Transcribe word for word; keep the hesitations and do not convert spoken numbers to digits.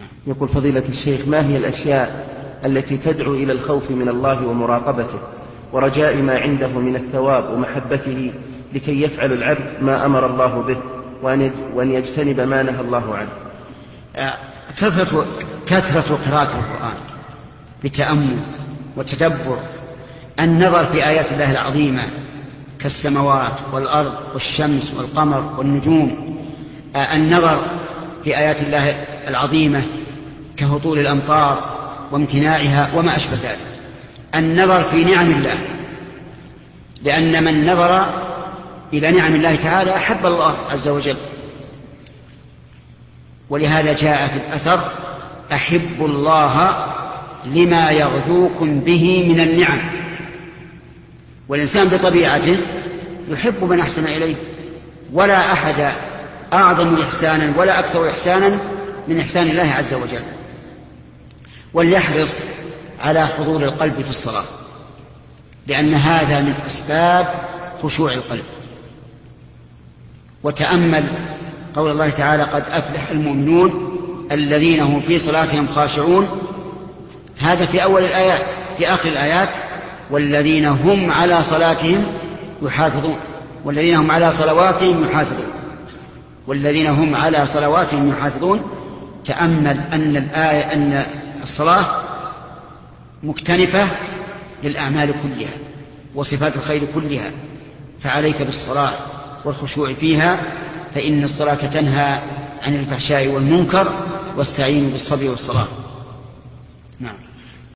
يقول فضيلة الشيخ: ما هي الأشياء التي تدعو إلى الخوف من الله ومراقبته ورجاء ما عنده من الثواب ومحبته لكي يفعل العبد ما أمر الله به وأن يجتنب ما نهى الله عنه؟ كثرة, كثرة قراءة القرآن بتأمل وتدبر، النظر في آيات الله العظيمة كالسماوات والأرض والشمس والقمر والنجوم، النظر في آيات الله العظيمة كهطول الأمطار وامتناعها وما أشبه ذلك، النظر في نعم الله، لأن من نظر إلى نعم الله تعالى أحب الله عز وجل. ولهذا جاء في الأثر: أحب الله لما يغدوكم به من النعم. والإنسان بطبيعته يحب من أحسن إليه، ولا أحد أعظم إحسانا ولا أكثر إحسانا من إحسان الله عز وجل. وليحرص على حضور القلب في الصلاة، لأن هذا من أسباب خشوع القلب. وتأمل قول الله تعالى: قد أفلح المؤمنون الذين هم في صلاتهم خاشعون، هذا في أول الآيات. في آخر الآيات: والذين هم على صلاتهم يحافظون، والذين هم على صلواتهم يحافظون، والذين هم على صلواتهم يحافظون. تأمل أن الآية أن الصلاة مكتنفة للأعمال كلها وصفات الخير كلها، فعليك بالصلاة والخشوع فيها، فإن الصلاة تنهى عن الفحشاء والمنكر، واستعينوا بالصبر والصلاة.